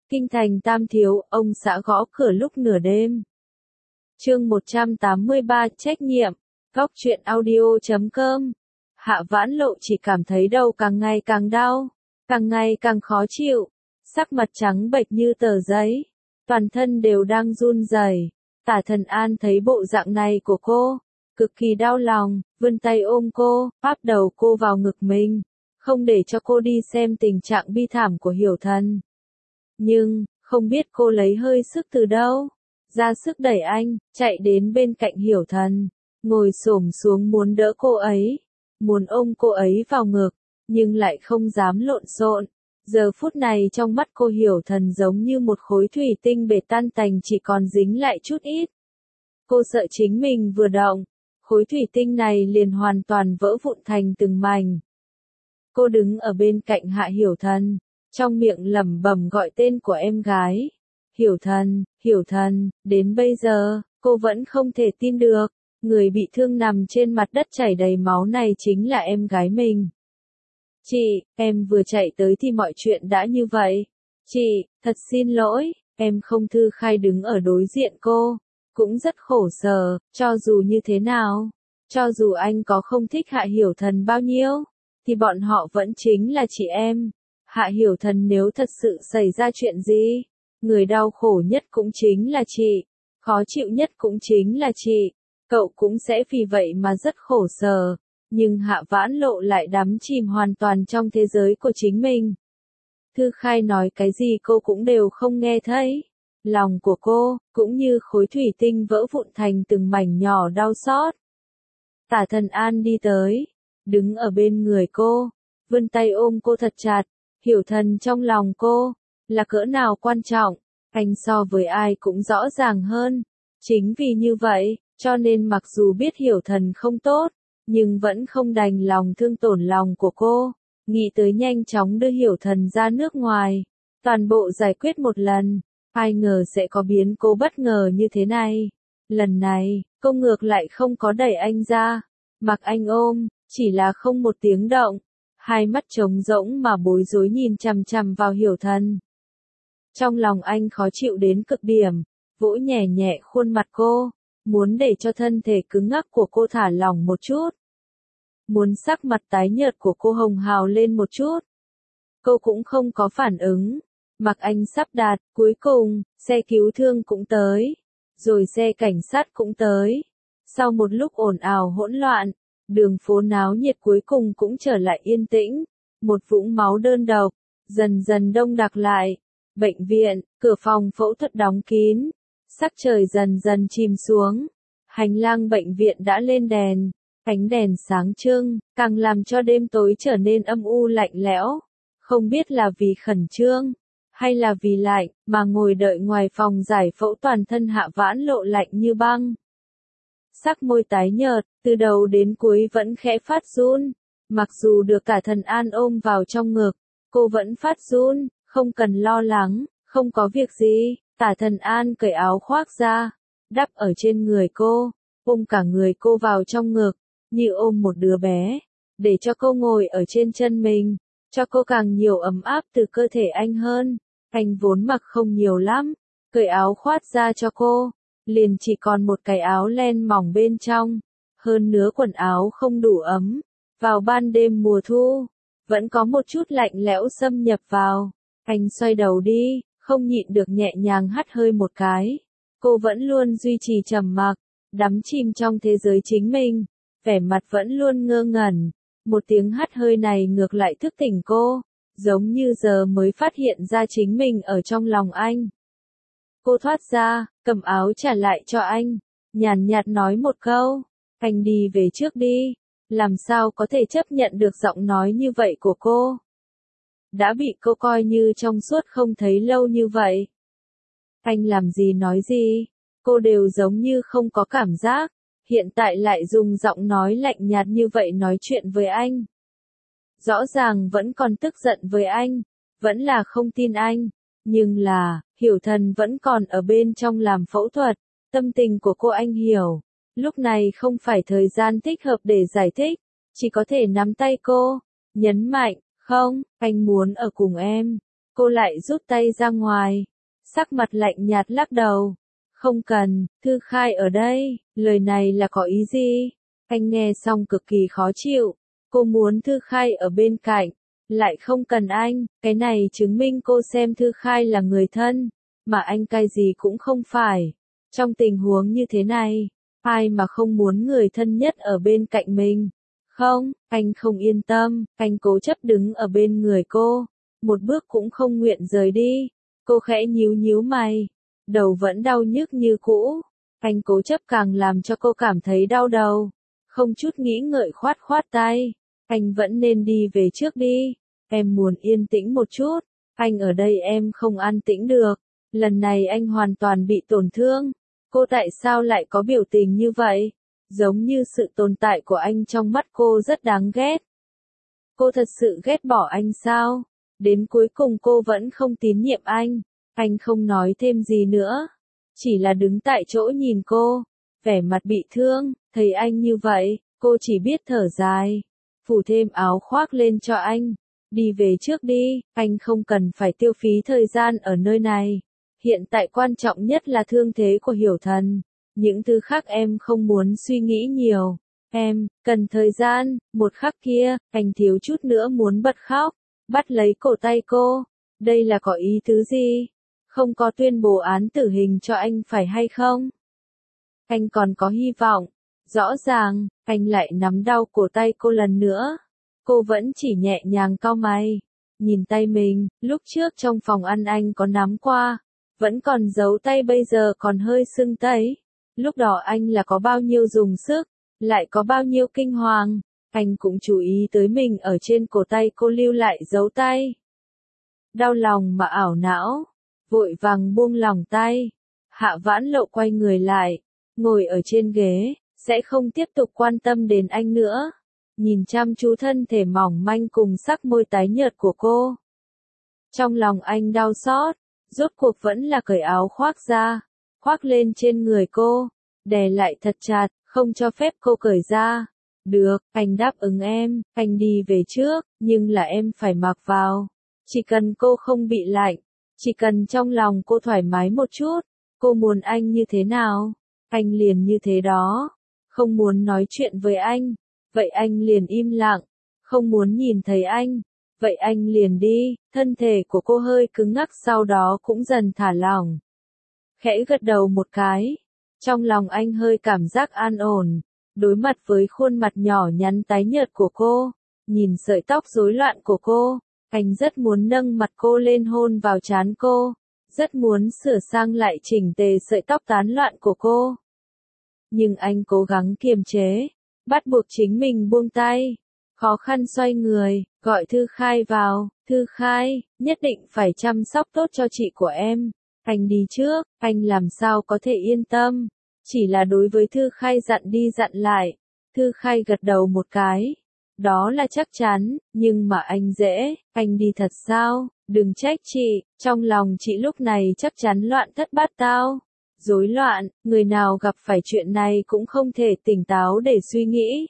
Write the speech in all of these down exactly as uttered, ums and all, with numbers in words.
Kinh thành Tam Thiếu, ông xã gõ cửa lúc nửa đêm. Chương một trăm tám mươi ba trách nhiệm. Góc truyện audio chấm com. Hạ Vãn Lộ chỉ cảm thấy đầu càng ngày càng đau, càng ngày càng khó chịu, sắc mặt trắng bệch như tờ giấy, toàn thân đều đang run rẩy. Tả Thần An thấy bộ dạng này của cô, cực kỳ đau lòng, vươn tay ôm cô, áp đầu cô vào ngực mình, không để cho cô đi xem tình trạng bi thảm của Hiểu Thần. Nhưng, không biết cô lấy hơi sức từ đâu, ra sức đẩy anh, chạy đến bên cạnh Hiểu Thần, ngồi xổm xuống muốn đỡ cô ấy, muốn ôm cô ấy vào ngực, nhưng lại không dám lộn xộn. Giờ phút này trong mắt cô Hiểu Thần giống như một khối thủy tinh bể tan tành chỉ còn dính lại chút ít. Cô sợ chính mình vừa động, khối thủy tinh này liền hoàn toàn vỡ vụn thành từng mảnh. Cô đứng ở bên cạnh Hạ Hiểu Thần, trong miệng lẩm bẩm gọi tên của em gái. Hiểu Thần, Hiểu Thần, đến bây giờ, cô vẫn không thể tin được, người bị thương nằm trên mặt đất chảy đầy máu này chính là em gái mình. Chị, em vừa chạy tới thì mọi chuyện đã như vậy. Chị, thật xin lỗi, em không thư khai đứng ở đối diện cô, cũng rất khổ sở, cho dù như thế nào, cho dù anh có không thích Hạ Hiểu Thần bao nhiêu, thì bọn họ vẫn chính là chị em. Hạ Hiểu Thần nếu thật sự xảy ra chuyện gì, người đau khổ nhất cũng chính là chị, khó chịu nhất cũng chính là chị, cậu cũng sẽ vì vậy mà rất khổ sở. Nhưng Hạ Vãn Lộ lại đắm chìm hoàn toàn trong thế giới của chính mình. Thư Khai nói cái gì cô cũng đều không nghe thấy. Lòng của cô, cũng như khối thủy tinh vỡ vụn thành từng mảnh nhỏ đau xót. Tả Thần An đi tới, đứng ở bên người cô, vươn tay ôm cô thật chặt. Hiểu Thần trong lòng cô, là cỡ nào quan trọng, anh so với ai cũng rõ ràng hơn. Chính vì như vậy, cho nên mặc dù biết Hiểu Thần không tốt, nhưng vẫn không đành lòng thương tổn lòng của cô, nghĩ tới nhanh chóng đưa Hiểu Thần ra nước ngoài, toàn bộ giải quyết một lần. Ai ngờ sẽ có biến cố bất ngờ như thế này. Lần này, cô ngược lại không có đẩy anh ra, mặc anh ôm, chỉ là không một tiếng động, hai mắt trống rỗng mà bối rối nhìn chằm chằm vào Hiểu Thần. Trong lòng anh khó chịu đến cực điểm, vỗ nhẹ nhẹ khuôn mặt cô, muốn để cho thân thể cứng ngắc của cô thả lỏng một chút. Muốn sắc mặt tái nhợt của cô hồng hào lên một chút. Cô cũng không có phản ứng. Mặc anh sắp đạt, cuối cùng, xe cứu thương cũng tới. Rồi xe cảnh sát cũng tới. Sau một lúc ồn ào hỗn loạn, đường phố náo nhiệt cuối cùng cũng trở lại yên tĩnh. Một vũng máu đơn độc, dần dần đông đặc lại. Bệnh viện, cửa phòng phẫu thuật đóng kín. Sắc trời dần dần chìm xuống. Hành lang bệnh viện đã lên đèn. Ánh đèn sáng trưng, càng làm cho đêm tối trở nên âm u lạnh lẽo. Không biết là vì khẩn trương, hay là vì lạnh, mà ngồi đợi ngoài phòng giải phẫu toàn thân Hạ Vãn Lộ lạnh như băng. Sắc môi tái nhợt, từ đầu đến cuối vẫn khẽ phát run. Mặc dù được Tả Thần An ôm vào trong ngực, cô vẫn phát run, không cần lo lắng, không có việc gì. Tả Thần An cởi áo khoác ra, đắp ở trên người cô, ôm cả người cô vào trong ngực, như ôm một đứa bé, để cho cô ngồi ở trên chân mình, cho cô càng nhiều ấm áp từ cơ thể anh hơn. Anh vốn mặc không nhiều lắm, cởi áo khoác ra cho cô, liền chỉ còn một cái áo len mỏng bên trong, hơn nữa quần áo không đủ ấm, vào ban đêm mùa thu, vẫn có một chút lạnh lẽo xâm nhập vào. Anh xoay đầu đi, không nhịn được nhẹ nhàng hắt hơi một cái. Cô vẫn luôn duy trì trầm mặc, đắm chìm trong thế giới chính mình, vẻ mặt vẫn luôn ngơ ngẩn. Một tiếng hắt hơi này ngược lại thức tỉnh cô, giống như giờ mới phát hiện ra chính mình ở trong lòng anh. Cô thoát ra, cầm áo trả lại cho anh, nhàn nhạt nói một câu, anh đi về trước đi. Làm sao có thể chấp nhận được giọng nói như vậy của cô? Đã bị cô coi như trong suốt không thấy lâu như vậy. Anh làm gì nói gì, cô đều giống như không có cảm giác, hiện tại lại dùng giọng nói lạnh nhạt như vậy nói chuyện với anh. Rõ ràng vẫn còn tức giận với anh, vẫn là không tin anh, nhưng là, Hiểu Thần vẫn còn ở bên trong làm phẫu thuật, tâm tình của cô anh hiểu. Lúc này không phải thời gian thích hợp để giải thích, chỉ có thể nắm tay cô, nhấn mạnh, không, anh muốn ở cùng em. Cô lại rút tay ra ngoài, sắc mặt lạnh nhạt lắc đầu. Không cần, Thư Khai ở đây, lời này là có ý gì? Anh nghe xong cực kỳ khó chịu, cô muốn Thư Khai ở bên cạnh, lại không cần anh, cái này chứng minh cô xem Thư Khai là người thân, mà anh cái gì cũng không phải. Trong tình huống như thế này, ai mà không muốn người thân nhất ở bên cạnh mình? Không, anh không yên tâm, anh cố chấp đứng ở bên người cô, một bước cũng không nguyện rời đi. Cô khẽ nhíu nhíu mày, đầu vẫn đau nhức như cũ, anh cố chấp càng làm cho cô cảm thấy đau đầu. Không chút nghĩ ngợi khoát khoát tay, anh vẫn nên đi về trước đi, em muốn yên tĩnh một chút, anh ở đây em không an tĩnh được, lần này anh hoàn toàn bị tổn thương. Cô tại sao lại có biểu tình như vậy? Giống như sự tồn tại của anh trong mắt cô rất đáng ghét. Cô thật sự ghét bỏ anh sao? Đến cuối cùng cô vẫn không tín nhiệm anh. Anh không nói thêm gì nữa, chỉ là đứng tại chỗ nhìn cô, vẻ mặt bị thương. Thấy anh như vậy, cô chỉ biết thở dài, phủ thêm áo khoác lên cho anh. Đi về trước đi, anh không cần phải tiêu phí thời gian ở nơi này. Hiện tại quan trọng nhất là thương thế của Hiểu Thần. Những thứ khác em không muốn suy nghĩ nhiều. Em, cần thời gian. Một khắc kia, anh thiếu chút nữa muốn bật khóc, bắt lấy cổ tay cô. Đây là có ý tứ gì? Không có tuyên bố án tử hình cho anh phải hay không? Anh còn có hy vọng. Rõ ràng, anh lại nắm đau cổ tay cô lần nữa. Cô vẫn chỉ nhẹ nhàng cau mày. Nhìn tay mình, lúc trước trong phòng ăn anh có nắm qua. Vẫn còn giấu tay bây giờ còn hơi sưng tấy. Lúc đó anh là có bao nhiêu dùng sức, lại có bao nhiêu kinh hoàng. Anh cũng chú ý tới mình ở trên cổ tay cô lưu lại dấu tay. Đau lòng mà ảo não, vội vàng buông lỏng tay. Hạ Vãn Lộ quay người lại, ngồi ở trên ghế, sẽ không tiếp tục quan tâm đến anh nữa. Nhìn chăm chú thân thể mỏng manh cùng sắc môi tái nhợt của cô. Trong lòng anh đau xót, rốt cuộc vẫn là cởi áo khoác ra, khoác lên trên người cô, đè lại thật chặt, không cho phép cô cởi ra. Được, anh đáp ứng em, anh đi về trước, nhưng là em phải mặc vào. Chỉ cần cô không bị lạnh, chỉ cần trong lòng cô thoải mái một chút, cô muốn anh như thế nào, anh liền như thế đó. Không muốn nói chuyện với anh, vậy anh liền im lặng. Không muốn nhìn thấy anh, vậy anh liền đi. Thân thể của cô hơi cứng ngắc sau đó cũng dần thả lỏng. Khẽ gật đầu một cái. Trong lòng anh hơi cảm giác an ổn. Đối mặt với khuôn mặt nhỏ nhắn tái nhợt của cô, nhìn sợi tóc rối loạn của cô, anh rất muốn nâng mặt cô lên hôn vào trán cô, rất muốn sửa sang lại chỉnh tề sợi tóc tán loạn của cô. Nhưng anh cố gắng kiềm chế, bắt buộc chính mình buông tay, khó khăn xoay người, gọi Thư Khai vào. Thư Khai, nhất định phải chăm sóc tốt cho chị của em. Anh đi trước, anh làm sao có thể yên tâm. Chỉ là đối với Thư Khai dặn đi dặn lại. Thư Khai gật đầu một cái. Đó là chắc chắn, nhưng mà anh dễ, anh đi thật sao? Đừng trách chị, trong lòng chị lúc này chắc chắn loạn thất bát tao. Rối loạn, người nào gặp phải chuyện này cũng không thể tỉnh táo để suy nghĩ.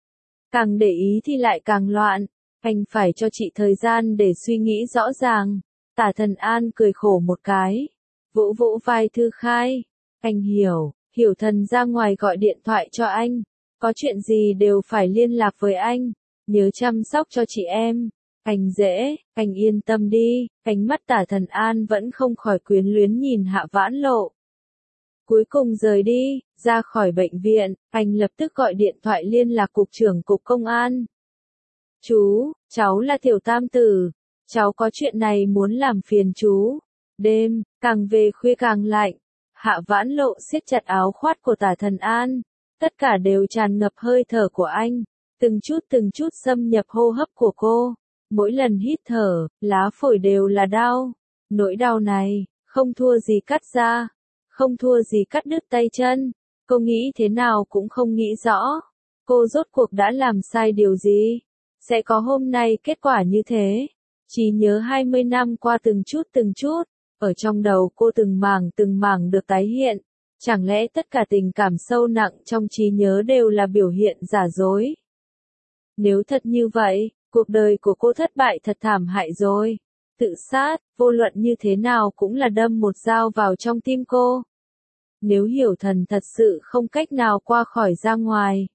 Càng để ý thì lại càng loạn, anh phải cho chị thời gian để suy nghĩ rõ ràng. Tả Thần An cười khổ một cái, vỗ vỗ vai Thư Khai. Anh hiểu, Hiểu Thần ra ngoài gọi điện thoại cho anh, có chuyện gì đều phải liên lạc với anh, nhớ chăm sóc cho chị em. Anh dễ, anh yên tâm đi. Ánh mắt Tả Thần An vẫn không khỏi quyến luyến nhìn Hạ Vãn Lộ. Cuối cùng rời đi, ra khỏi bệnh viện, anh lập tức gọi điện thoại liên lạc cục trưởng cục công an. Chú, cháu là Tiểu Tam Tử, cháu có chuyện này muốn làm phiền chú. Đêm, càng về khuya càng lạnh, Hạ Vãn Lộ siết chặt áo khoác của Tả Thần An, tất cả đều tràn ngập hơi thở của anh, từng chút từng chút xâm nhập hô hấp của cô. Mỗi lần hít thở, lá phổi đều là đau. Nỗi đau này, không thua gì cắt da, không thua gì cắt đứt tay chân. Cô nghĩ thế nào cũng không nghĩ rõ. Cô rốt cuộc đã làm sai điều gì? Sẽ có hôm nay kết quả như thế. Trí nhớ hai mươi năm qua từng chút từng chút, ở trong đầu cô từng mảng từng mảng được tái hiện. Chẳng lẽ tất cả tình cảm sâu nặng trong trí nhớ đều là biểu hiện giả dối? Nếu thật như vậy, cuộc đời của cô thất bại thật thảm hại rồi. Tự sát, vô luận như thế nào cũng là đâm một dao vào trong tim cô. Nếu Hiểu Thần thật sự không cách nào qua khỏi ra ngoài,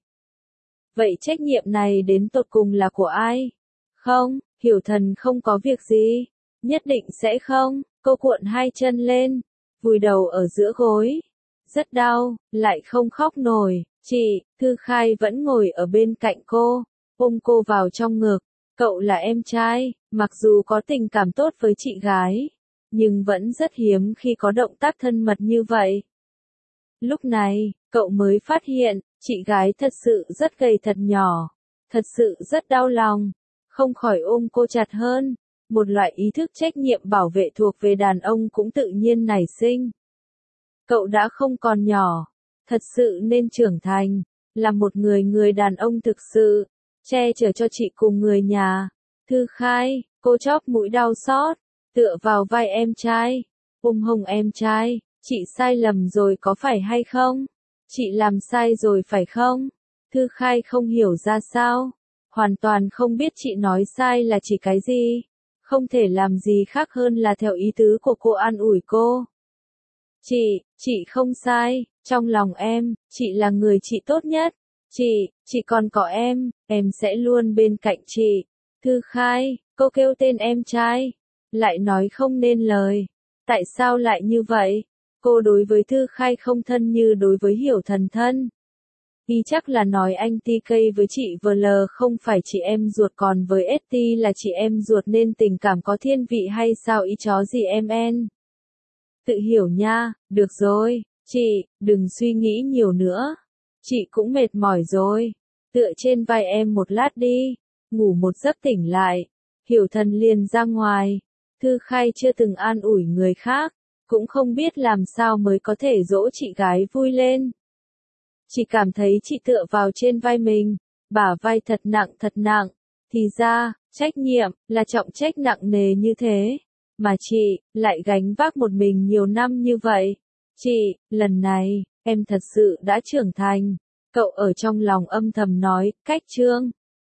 vậy trách nhiệm này đến tột cùng là của ai? Không, Hiểu Thần không có việc gì. Nhất định sẽ không. Cô cuộn hai chân lên, vùi đầu ở giữa gối. Rất đau, lại không khóc nổi. Chị, Thư Khai vẫn ngồi ở bên cạnh cô, ôm cô vào trong ngực. Cậu là em trai, mặc dù có tình cảm tốt với chị gái, nhưng vẫn rất hiếm khi có động tác thân mật như vậy. Lúc này, cậu mới phát hiện, chị gái thật sự rất gầy thật nhỏ, thật sự rất đau lòng, không khỏi ôm cô chặt hơn. Một loại ý thức trách nhiệm bảo vệ thuộc về đàn ông cũng tự nhiên nảy sinh. Cậu đã không còn nhỏ, thật sự nên trưởng thành, là một người người đàn ông thực sự, che chở cho chị cùng người nhà. Thư Khai, cô chóp mũi đau xót, tựa vào vai em trai, ôm hông em trai, chị sai lầm rồi có phải hay không? Chị làm sai rồi phải không? Thư Khai không hiểu ra sao, hoàn toàn không biết chị nói sai là chỉ cái gì, không thể làm gì khác hơn là theo ý tứ của cô an ủi cô. Chị, chị không sai, trong lòng em, chị là người chị tốt nhất. Chị, chị còn có em, em sẽ luôn bên cạnh chị. Thư Khai, cô kêu tên em trai, lại nói không nên lời. Tại sao lại như vậy? Cô đối với Thư Khai không thân như đối với Hiểu Thần thân. Y chắc là nói anh tê ca với chị vê lờ không phải chị em ruột, còn với ét tê là chị em ruột nên tình cảm có thiên vị hay sao ý chó gì em en. Tự hiểu nha, được rồi, chị, đừng suy nghĩ nhiều nữa. Chị cũng mệt mỏi rồi, tựa trên vai em một lát đi, ngủ một giấc tỉnh lại. Hiểu Thần liền ra ngoài. Thư Khai chưa từng an ủi người khác, cũng không biết làm sao mới có thể dỗ chị gái vui lên. Chỉ cảm thấy chị tựa vào trên vai mình, bả vai thật nặng thật nặng, thì ra, trách nhiệm, là trọng trách nặng nề như thế, mà chị, lại gánh vác một mình nhiều năm như vậy. Chị, lần này, em thật sự đã trưởng thành, cậu ở trong lòng âm thầm nói, cách Trương.